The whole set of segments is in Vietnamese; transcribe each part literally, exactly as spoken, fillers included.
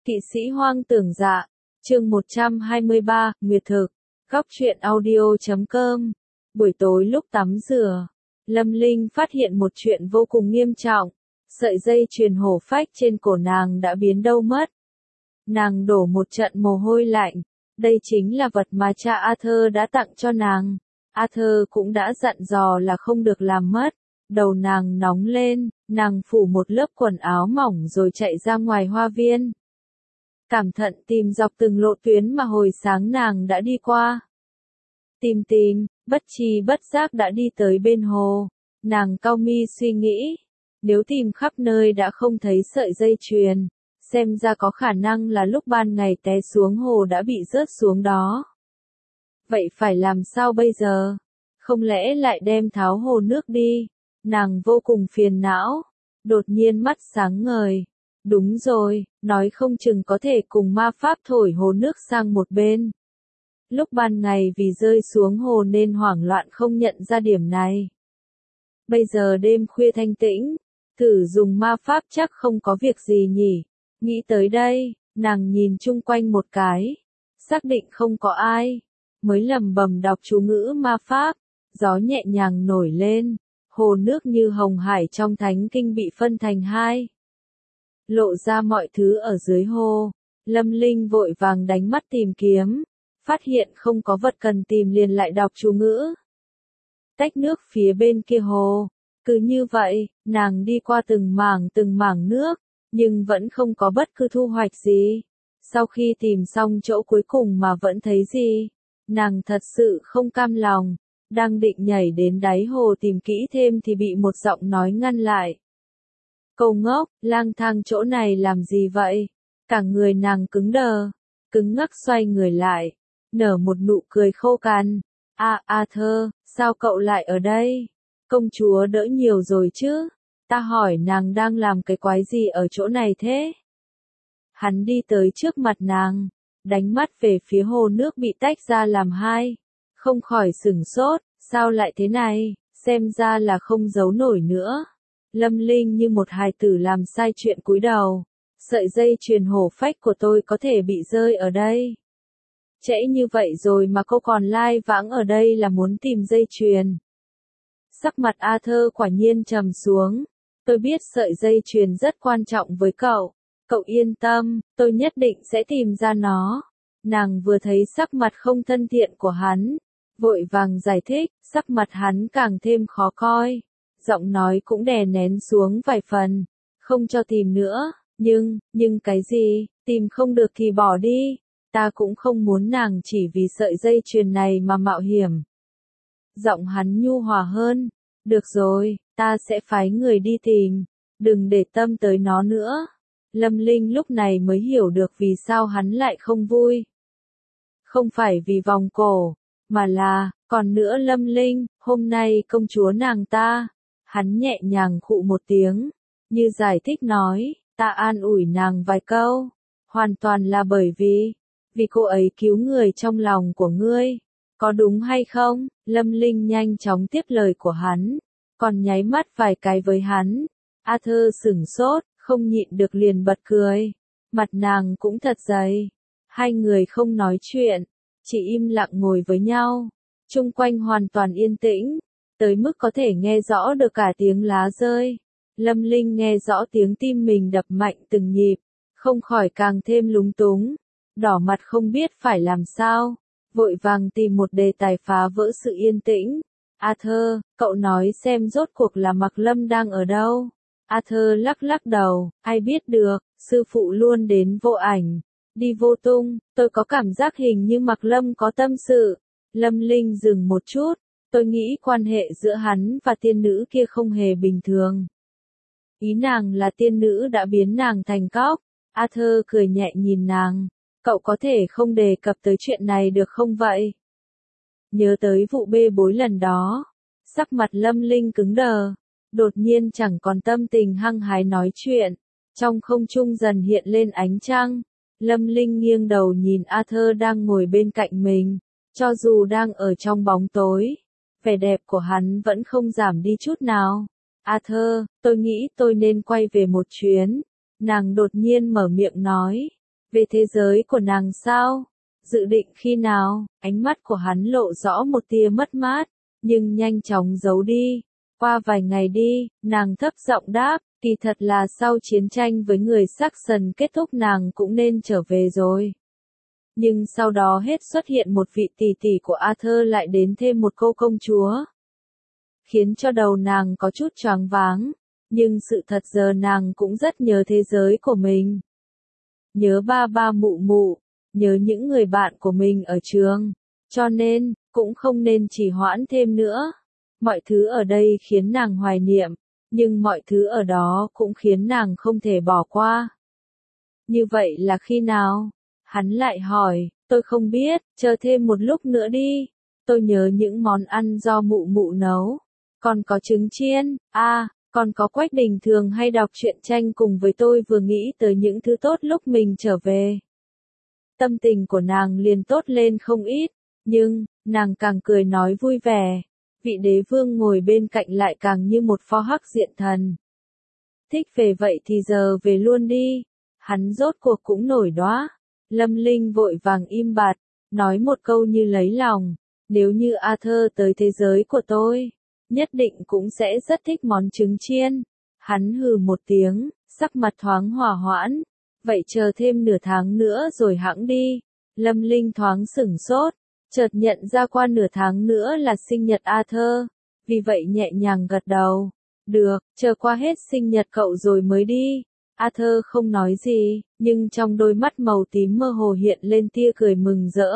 Kỵ sĩ hoang tưởng dạ, chương một trăm hai mươi ba, Nguyệt thực, góc truyện audio chấm com. Buổi tối lúc tắm rửa, Lâm Linh phát hiện một chuyện vô cùng nghiêm trọng. Sợi dây chuyền hổ phách trên cổ nàng đã biến đâu mất. Nàng đổ một trận mồ hôi lạnh. Đây chính là vật mà cha Arthur đã tặng cho nàng. Arthur cũng đã dặn dò là không được làm mất. Đầu nàng nóng lên, nàng phủ một lớp quần áo mỏng rồi chạy ra ngoài hoa viên. Cẩn thận tìm dọc từng lộ tuyến mà hồi sáng nàng đã đi qua. Tìm tìm, bất tri bất giác đã đi tới bên hồ. Nàng cau mi suy nghĩ, nếu tìm khắp nơi đã không thấy sợi dây chuyền, xem ra có khả năng là lúc ban ngày té xuống hồ đã bị rớt xuống đó. Vậy phải làm sao bây giờ? Không lẽ lại đem tháo hồ nước đi? Nàng vô cùng phiền não, đột nhiên mắt sáng ngời. Đúng rồi, nói không chừng có thể cùng ma pháp thổi hồ nước sang một bên. Lúc ban ngày vì rơi xuống hồ nên hoảng loạn không nhận ra điểm này. Bây giờ đêm khuya thanh tĩnh, thử dùng ma pháp chắc không có việc gì nhỉ. Nghĩ tới đây, nàng nhìn chung quanh một cái, xác định không có ai, mới lẩm bẩm đọc chú ngữ ma pháp. Gió nhẹ nhàng nổi lên, hồ nước như hồng hải trong thánh kinh bị phân thành hai. Lộ ra mọi thứ ở dưới hồ. Lâm Linh vội vàng đánh mắt tìm kiếm, phát hiện không có vật cần tìm liền lại đọc chú ngữ. Tách nước phía bên kia hồ. Cứ như vậy, nàng đi qua từng mảng từng mảng nước, nhưng vẫn không có bất cứ thu hoạch gì. Sau khi tìm xong chỗ cuối cùng mà vẫn thấy gì, nàng thật sự không cam lòng, đang định nhảy đến đáy hồ tìm kỹ thêm thì bị một giọng nói ngăn lại. Cô ngốc, lang thang chỗ này làm gì vậy? Cả người nàng cứng đờ, cứng ngắc xoay người lại, nở một nụ cười khô cằn. À, Arthur, sao cậu lại ở đây? Công chúa đỡ nhiều rồi chứ? Ta hỏi nàng đang làm cái quái gì ở chỗ này thế? Hắn đi tới trước mặt nàng, đánh mắt về phía hồ nước bị tách ra làm hai, không khỏi sửng sốt, sao lại thế này, xem ra là không giấu nổi nữa. Lâm Linh như một hài tử làm sai chuyện cúi đầu. Sợi dây chuyền hổ phách của tôi có thể bị rơi ở đây. Trễ như vậy rồi mà cô còn lai vãng ở đây là muốn tìm dây chuyền. Sắc mặt Arthur quả nhiên trầm xuống. Tôi biết sợi dây chuyền rất quan trọng với cậu. Cậu yên tâm, tôi nhất định sẽ tìm ra nó. Nàng vừa thấy sắc mặt không thân thiện của hắn, vội vàng giải thích, sắc mặt hắn càng thêm khó coi. Giọng nói cũng đè nén xuống vài phần, không cho tìm nữa, nhưng, nhưng cái gì, tìm không được thì bỏ đi, ta cũng không muốn nàng chỉ vì sợi dây chuyền này mà mạo hiểm. Giọng hắn nhu hòa hơn, được rồi, ta sẽ phái người đi tìm, đừng để tâm tới nó nữa. Lâm Linh lúc này mới hiểu được vì sao hắn lại không vui. Không phải vì vòng cổ, mà là, còn nữa Lâm Linh, hôm nay công chúa nàng ta. Hắn nhẹ nhàng khụ một tiếng, như giải thích nói, ta an ủi nàng vài câu, hoàn toàn là bởi vì, vì cô ấy cứu người trong lòng của ngươi, có đúng hay không? Lâm Linh nhanh chóng tiếp lời của hắn, còn nháy mắt vài cái với hắn. Arthur sửng sốt, không nhịn được liền bật cười, mặt nàng cũng thật dày. Hai người không nói chuyện, chỉ im lặng ngồi với nhau, chung quanh hoàn toàn yên tĩnh. Tới mức có thể nghe rõ được cả tiếng lá rơi. Lâm Linh nghe rõ tiếng tim mình đập mạnh từng nhịp, không khỏi càng thêm lúng túng, đỏ mặt không biết phải làm sao, vội vàng tìm một đề tài phá vỡ sự yên tĩnh. Arthur, cậu nói xem rốt cuộc là Mạc Lâm đang ở đâu? Arthur lắc lắc đầu, ai biết được, sư phụ luôn đến vô ảnh, đi vô tung, tôi có cảm giác hình như Mạc Lâm có tâm sự. Lâm Linh dừng một chút. Tôi nghĩ quan hệ giữa hắn và tiên nữ kia không hề bình thường. Ý nàng là tiên nữ đã biến nàng thành cóc. Arthur cười nhẹ nhìn nàng. Cậu có thể không đề cập tới chuyện này được không vậy? Nhớ tới vụ bê bối lần đó. Sắc mặt Lâm Linh cứng đờ. Đột nhiên chẳng còn tâm tình hăng hái nói chuyện. Trong không trung dần hiện lên ánh trăng. Lâm Linh nghiêng đầu nhìn Arthur đang ngồi bên cạnh mình. Cho dù đang ở trong bóng tối, vẻ đẹp của hắn vẫn không giảm đi chút nào. Arthur, tôi nghĩ tôi nên quay về một chuyến. Nàng đột nhiên mở miệng nói. Về thế giới của nàng sao? Dự định khi nào? Ánh mắt của hắn lộ rõ một tia mất mát, nhưng nhanh chóng giấu đi. Qua vài ngày đi, nàng thấp giọng đáp, kỳ thật là sau chiến tranh với người Saxon kết thúc nàng cũng nên trở về rồi. Nhưng sau đó hết xuất hiện một vị tỷ tỷ của Arthur lại đến thêm một cô công chúa. Khiến cho đầu nàng có chút choáng váng, nhưng sự thật giờ nàng cũng rất nhớ thế giới của mình. Nhớ ba ba mụ mụ, nhớ những người bạn của mình ở trường, cho nên, cũng không nên trì hoãn thêm nữa. Mọi thứ ở đây khiến nàng hoài niệm, nhưng mọi thứ ở đó cũng khiến nàng không thể bỏ qua. Như vậy là khi nào? Hắn lại hỏi, tôi không biết, chờ thêm một lúc nữa đi. Tôi nhớ những món ăn do mụ mụ nấu. Còn có trứng chiên, à, còn có Quách Đình thường hay đọc truyện tranh cùng với tôi vừa nghĩ tới những thứ tốt lúc mình trở về. Tâm tình của nàng liền tốt lên không ít, nhưng, nàng càng cười nói vui vẻ. Vị đế vương ngồi bên cạnh lại càng như một pho hắc diện thần. Thích về vậy thì giờ về luôn đi. Hắn rốt cuộc cũng nổi đoá. Lâm Linh vội vàng im bặt, nói một câu như lấy lòng. Nếu như Arthur tới thế giới của tôi, nhất định cũng sẽ rất thích món trứng chiên. Hắn hừ một tiếng, sắc mặt thoáng hòa hoãn. Vậy chờ thêm nửa tháng nữa rồi hẵng đi. Lâm Linh thoáng sửng sốt, chợt nhận ra qua nửa tháng nữa là sinh nhật Arthur. Vì vậy nhẹ nhàng gật đầu. Được, chờ qua hết sinh nhật cậu rồi mới đi. Arthur không nói gì, nhưng trong đôi mắt màu tím mơ hồ hiện lên tia cười mừng rỡ.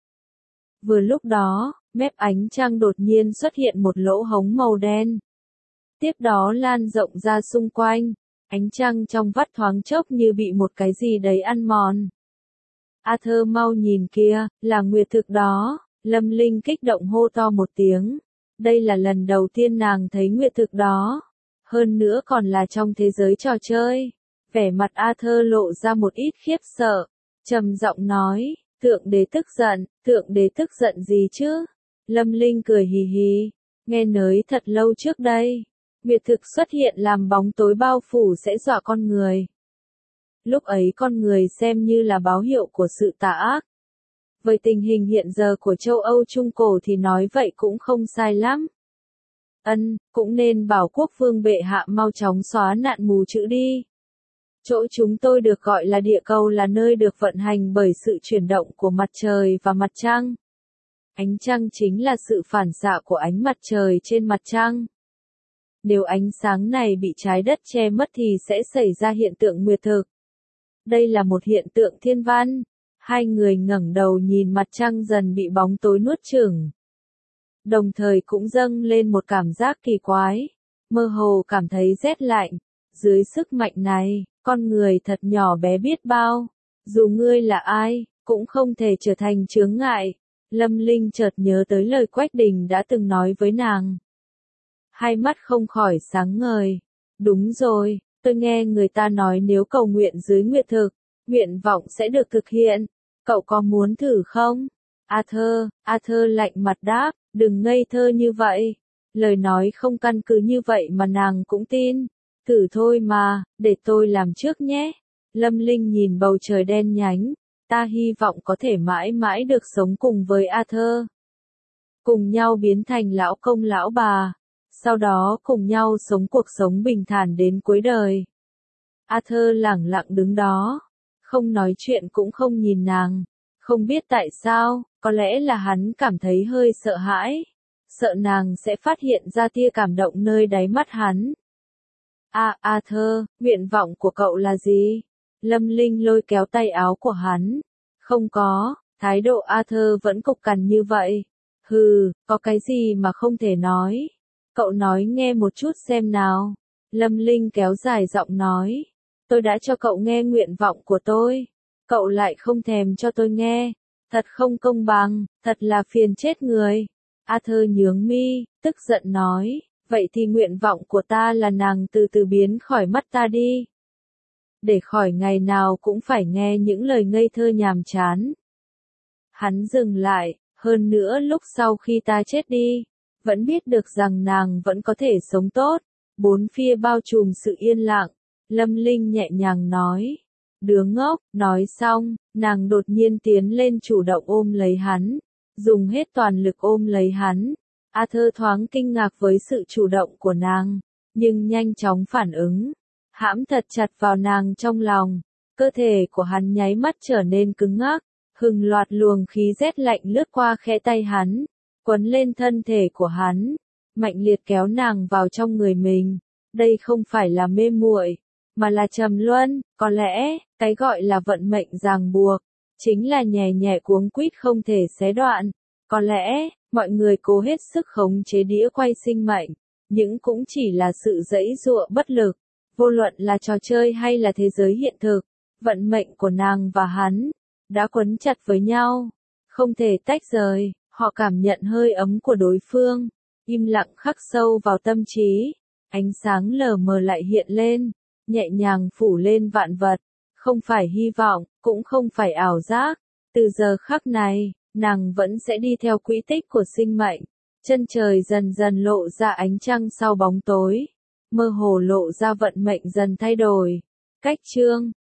Vừa lúc đó, mép ánh trăng đột nhiên xuất hiện một lỗ hổng màu đen. Tiếp đó lan rộng ra xung quanh, ánh trăng trong vắt thoáng chốc như bị một cái gì đấy ăn mòn. Arthur mau nhìn kia, là nguyệt thực đó. Lâm Linh kích động hô to một tiếng. Đây là lần đầu tiên nàng thấy nguyệt thực đó. Hơn nữa còn là trong thế giới trò chơi. Vẻ mặt Arthur lộ ra một ít khiếp sợ. Trầm giọng nói, Thượng đế tức giận, Thượng đế tức giận gì chứ? Lâm Linh cười hì hì. Nghe nói thật lâu trước đây, nguyệt thực xuất hiện làm bóng tối bao phủ sẽ dọa con người. Lúc ấy con người xem như là báo hiệu của sự tà ác. Với tình hình hiện giờ của châu Âu Trung Cổ thì nói vậy cũng không sai lắm. Ân, cũng nên bảo quốc vương bệ hạ mau chóng xóa nạn mù chữ đi. Chỗ chúng tôi được gọi là địa cầu là nơi được vận hành bởi sự chuyển động của mặt trời và mặt trăng. Ánh trăng chính là sự phản xạ của ánh mặt trời trên mặt trăng. Nếu ánh sáng này bị trái đất che mất thì sẽ xảy ra hiện tượng nguyệt thực. Đây là một hiện tượng thiên văn. Hai người ngẩng đầu nhìn mặt trăng dần bị bóng tối nuốt chửng. Đồng thời cũng dâng lên một cảm giác kỳ quái. Mơ hồ cảm thấy rét lạnh. Dưới sức mạnh này, con người thật nhỏ bé biết bao. Dù ngươi là ai, cũng không thể trở thành chướng ngại. Lâm Linh chợt nhớ tới lời Quách Đình đã từng nói với nàng. Hai mắt không khỏi sáng ngời. Đúng rồi, tôi nghe người ta nói nếu cầu nguyện dưới nguyệt thực, nguyện vọng sẽ được thực hiện. Cậu có muốn thử không? Arthur, Arthur lạnh mặt đáp, đừng ngây thơ như vậy. Lời nói không căn cứ như vậy mà nàng cũng tin. Thử thôi mà, để tôi làm trước nhé. Lâm Linh nhìn bầu trời đen nhánh. Ta hy vọng có thể mãi mãi được sống cùng với Arthur. Cùng nhau biến thành lão công lão bà. Sau đó cùng nhau sống cuộc sống bình thản đến cuối đời. Arthur lẳng lặng đứng đó. Không nói chuyện cũng không nhìn nàng. Không biết tại sao, có lẽ là hắn cảm thấy hơi sợ hãi. Sợ nàng sẽ phát hiện ra tia cảm động nơi đáy mắt hắn. À, Arthur, nguyện vọng của cậu là gì? Lâm Linh lôi kéo tay áo của hắn. Không có, thái độ Arthur vẫn cục cằn như vậy. Hừ, có cái gì mà không thể nói. Cậu nói nghe một chút xem nào. Lâm Linh kéo dài giọng nói. Tôi đã cho cậu nghe nguyện vọng của tôi. Cậu lại không thèm cho tôi nghe. Thật không công bằng, thật là phiền chết người. Arthur nhướng mi, tức giận nói. Vậy thì nguyện vọng của ta là nàng từ từ biến khỏi mắt ta đi. Để khỏi ngày nào cũng phải nghe những lời ngây thơ nhàm chán. Hắn dừng lại, hơn nữa lúc sau khi ta chết đi, vẫn biết được rằng nàng vẫn có thể sống tốt. Bốn phía bao trùm sự yên lặng. Lâm Linh nhẹ nhàng nói. đứa ngốc, nói xong, nàng đột nhiên tiến lên chủ động ôm lấy hắn, dùng hết toàn lực ôm lấy hắn. Arthur thoáng kinh ngạc với sự chủ động của nàng, nhưng nhanh chóng phản ứng, hãm thật chặt vào nàng trong lòng. Cơ thể của hắn nháy mắt trở nên cứng ngắc, hừng loạt luồng khí rét lạnh lướt qua khẽ tay hắn, quấn lên thân thể của hắn, mạnh liệt kéo nàng vào trong người mình. Đây không phải là mê muội, mà là trầm luân. Có lẽ, cái gọi là vận mệnh ràng buộc, chính là nhè nhẹ cuống quýt không thể xé đoạn. Có lẽ, mọi người cố hết sức khống chế đĩa quay sinh mệnh, nhưng cũng chỉ là sự giãy giụa bất lực. Vô luận là trò chơi hay là thế giới hiện thực, vận mệnh của nàng và hắn đã quấn chặt với nhau, không thể tách rời. Họ cảm nhận hơi ấm của đối phương, im lặng khắc sâu vào tâm trí. Ánh sáng lờ mờ lại hiện lên, nhẹ nhàng phủ lên vạn vật, không phải hy vọng, cũng không phải ảo giác. Từ giờ khắc này, nàng vẫn sẽ đi theo quỹ tích của sinh mệnh. Chân trời dần dần lộ ra ánh trăng sau bóng tối, mơ hồ lộ ra vận mệnh dần thay đổi. Cách chương